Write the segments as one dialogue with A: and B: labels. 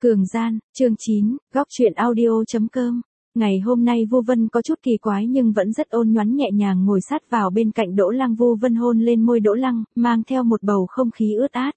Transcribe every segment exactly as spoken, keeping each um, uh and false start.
A: Cường gian, chương chín, góc truyện audio.com. Ngày hôm nay Vu Vân có chút kỳ quái nhưng vẫn rất ôn nhoắn nhẹ nhàng ngồi sát vào bên cạnh Đỗ Lăng. Vu Vân hôn lên môi Đỗ Lăng, mang theo một bầu không khí ướt át.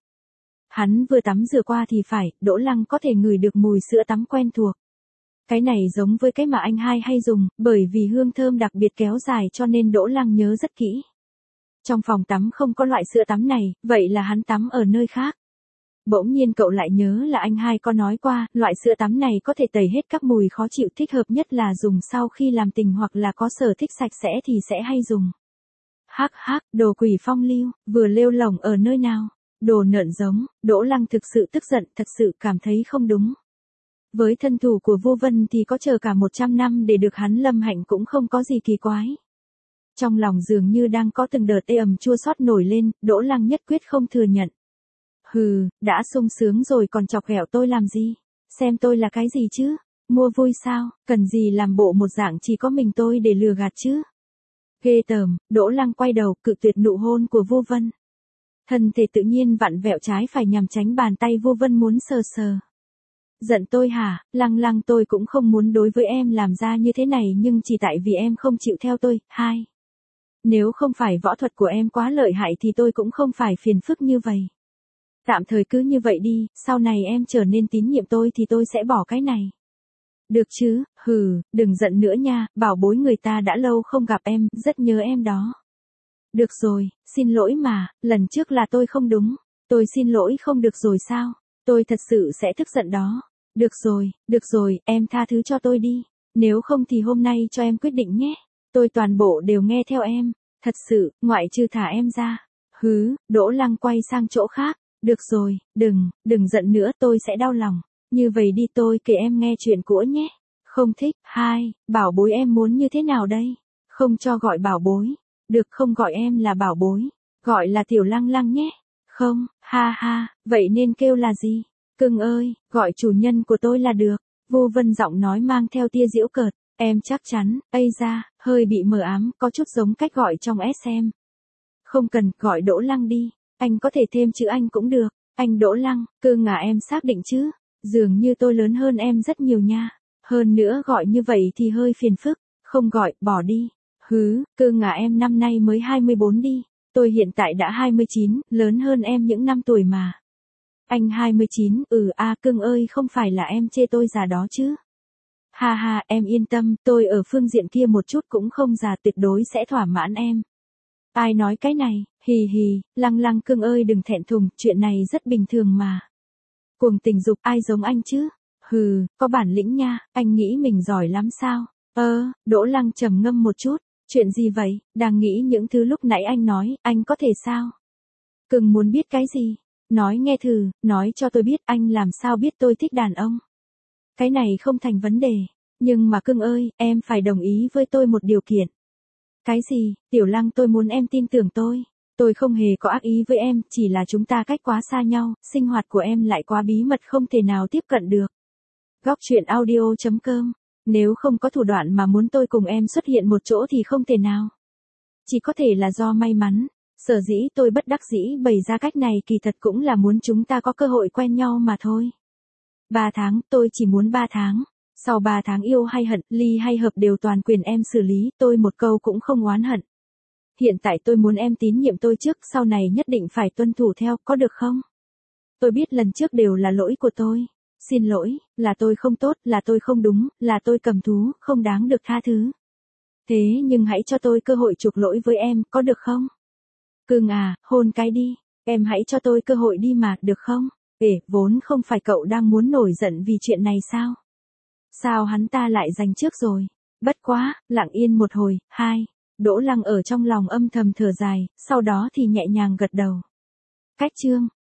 A: Hắn vừa tắm rửa qua thì phải, Đỗ Lăng có thể ngửi được mùi sữa tắm quen thuộc. Cái này giống với cái mà anh hai hay dùng, bởi vì hương thơm đặc biệt kéo dài cho nên Đỗ Lăng nhớ rất kỹ. Trong phòng tắm không có loại sữa tắm này, vậy là hắn tắm ở nơi khác. Bỗng nhiên cậu lại nhớ là anh hai có nói qua, loại sữa tắm này có thể tẩy hết các mùi khó chịu, thích hợp nhất là dùng sau khi làm tình hoặc là có sở thích sạch sẽ thì sẽ hay dùng. Hắc hắc, đồ quỷ phong lưu, vừa lêu lổng ở nơi nào, đồ nợn giống. Đỗ Lăng thực sự tức giận, thật sự cảm thấy không đúng. Với thân thủ của Vu Vân thì có chờ cả một trăm năm để được hắn lâm hạnh cũng không có gì kỳ quái. Trong lòng dường như đang có từng đợt ê ẩm chua xót nổi lên, Đỗ Lăng nhất quyết không thừa nhận. Hừ, đã sung sướng rồi còn chọc ghẹo tôi làm gì? Xem tôi là cái gì chứ? Mua vui sao? Cần gì làm bộ một dạng chỉ có mình tôi để lừa gạt chứ? Ghê tởm. Đỗ Lăng quay đầu cự tuyệt nụ hôn của Vu Vân. Thân thể tự nhiên vặn vẹo trái phải nhằm tránh bàn tay Vu Vân muốn sờ sờ. Giận tôi hả? Lăng Lăng, tôi cũng không muốn đối với em làm ra như thế này nhưng chỉ tại vì em không chịu theo tôi. Hai. Nếu không phải võ thuật của em quá lợi hại thì tôi cũng không phải phiền phức như vậy. Tạm thời cứ như vậy đi, sau này em trở nên tín nhiệm tôi thì tôi sẽ bỏ cái này. Được chứ, hừ, đừng giận nữa nha, bảo bối người ta đã lâu không gặp em, rất nhớ em đó. Được rồi, xin lỗi mà, lần trước là tôi không đúng. Tôi xin lỗi không được rồi sao? Tôi thật sự sẽ tức giận đó. Được rồi, được rồi, em tha thứ cho tôi đi. Nếu không thì hôm nay cho em quyết định nhé. Tôi toàn bộ đều nghe theo em. Thật sự, ngoại trừ thả em ra. Hứ, Đỗ Lăng quay sang chỗ khác. Được rồi, đừng, đừng giận nữa, tôi sẽ đau lòng. Như vậy đi, tôi kể em nghe chuyện cũ nhé. Không thích. Hai, bảo bối em muốn như thế nào đây? Không cho gọi bảo bối. Được, không gọi em là bảo bối. Gọi là Tiểu Lăng Lăng nhé. Không, ha ha, vậy nên kêu là gì? Cưng ơi, gọi chủ nhân của tôi là được. Vu Vân giọng nói mang theo tia giễu cợt. Em chắc chắn, ây da, hơi bị mờ ám, có chút giống cách gọi trong ét em. Không cần, gọi Đỗ Lăng đi. Anh có thể thêm chữ anh cũng được. Anh Đỗ Lăng, cưng à, em xác định chứ? Dường như tôi lớn hơn em rất nhiều nha. Hơn nữa gọi như vậy thì hơi phiền phức. Không gọi, bỏ đi. Hứ, cưng à, em năm nay mới hai mươi bốn đi. Tôi hiện tại đã hai mươi chín, lớn hơn em những năm tuổi mà. Anh hai mươi chín, ừ a à, cưng ơi, không phải là em chê tôi già đó chứ? Ha ha, em yên tâm, tôi ở phương diện kia một chút cũng không già, tuyệt đối sẽ thỏa mãn em. Ai nói cái này? Hì hì, Lăng Lăng cưng ơi, đừng thẹn thùng, chuyện này rất bình thường mà. Cuồng tình dục, ai giống anh chứ? Hừ, có bản lĩnh nha, anh nghĩ mình giỏi lắm sao? Ơ, ờ, Đỗ Lăng trầm ngâm một chút, chuyện gì vậy? Đang nghĩ những thứ lúc nãy anh nói, anh có thể sao? Cưng muốn biết cái gì? Nói nghe thử, nói cho tôi biết, anh làm sao biết tôi thích đàn ông? Cái này không thành vấn đề, nhưng mà cưng ơi, em phải đồng ý với tôi một điều kiện. Cái gì? Tiểu Lăng, tôi muốn em tin tưởng tôi. Tôi không hề có ác ý với em, chỉ là chúng ta cách quá xa nhau, sinh hoạt của em lại quá bí mật không thể nào tiếp cận được. Góc truyện audio.com. Nếu không có thủ đoạn mà muốn tôi cùng em xuất hiện một chỗ thì không thể nào. Chỉ có thể là do may mắn. Sở dĩ tôi bất đắc dĩ bày ra cách này kỳ thật cũng là muốn chúng ta có cơ hội quen nhau mà thôi. Ba tháng, tôi chỉ muốn ba tháng. Sau ba tháng yêu hay hận, ly hay hợp đều toàn quyền em xử lý, tôi một câu cũng không oán hận. Hiện tại tôi muốn em tín nhiệm tôi trước, sau này nhất định phải tuân thủ theo, có được không? Tôi biết lần trước đều là lỗi của tôi. Xin lỗi, là tôi không tốt, là tôi không đúng, là tôi cầm thú, không đáng được tha thứ. Thế nhưng hãy cho tôi cơ hội chuộc lỗi với em, có được không? Cưng à, hôn cái đi, em hãy cho tôi cơ hội đi mà, được không? Ê, vốn không phải cậu đang muốn nổi giận vì chuyện này sao? Sao hắn ta lại giành trước rồi? Bất quá, lặng yên một hồi. Hai. Đỗ Lăng ở trong lòng âm thầm thở dài, sau đó thì nhẹ nhàng gật đầu. Cách chương.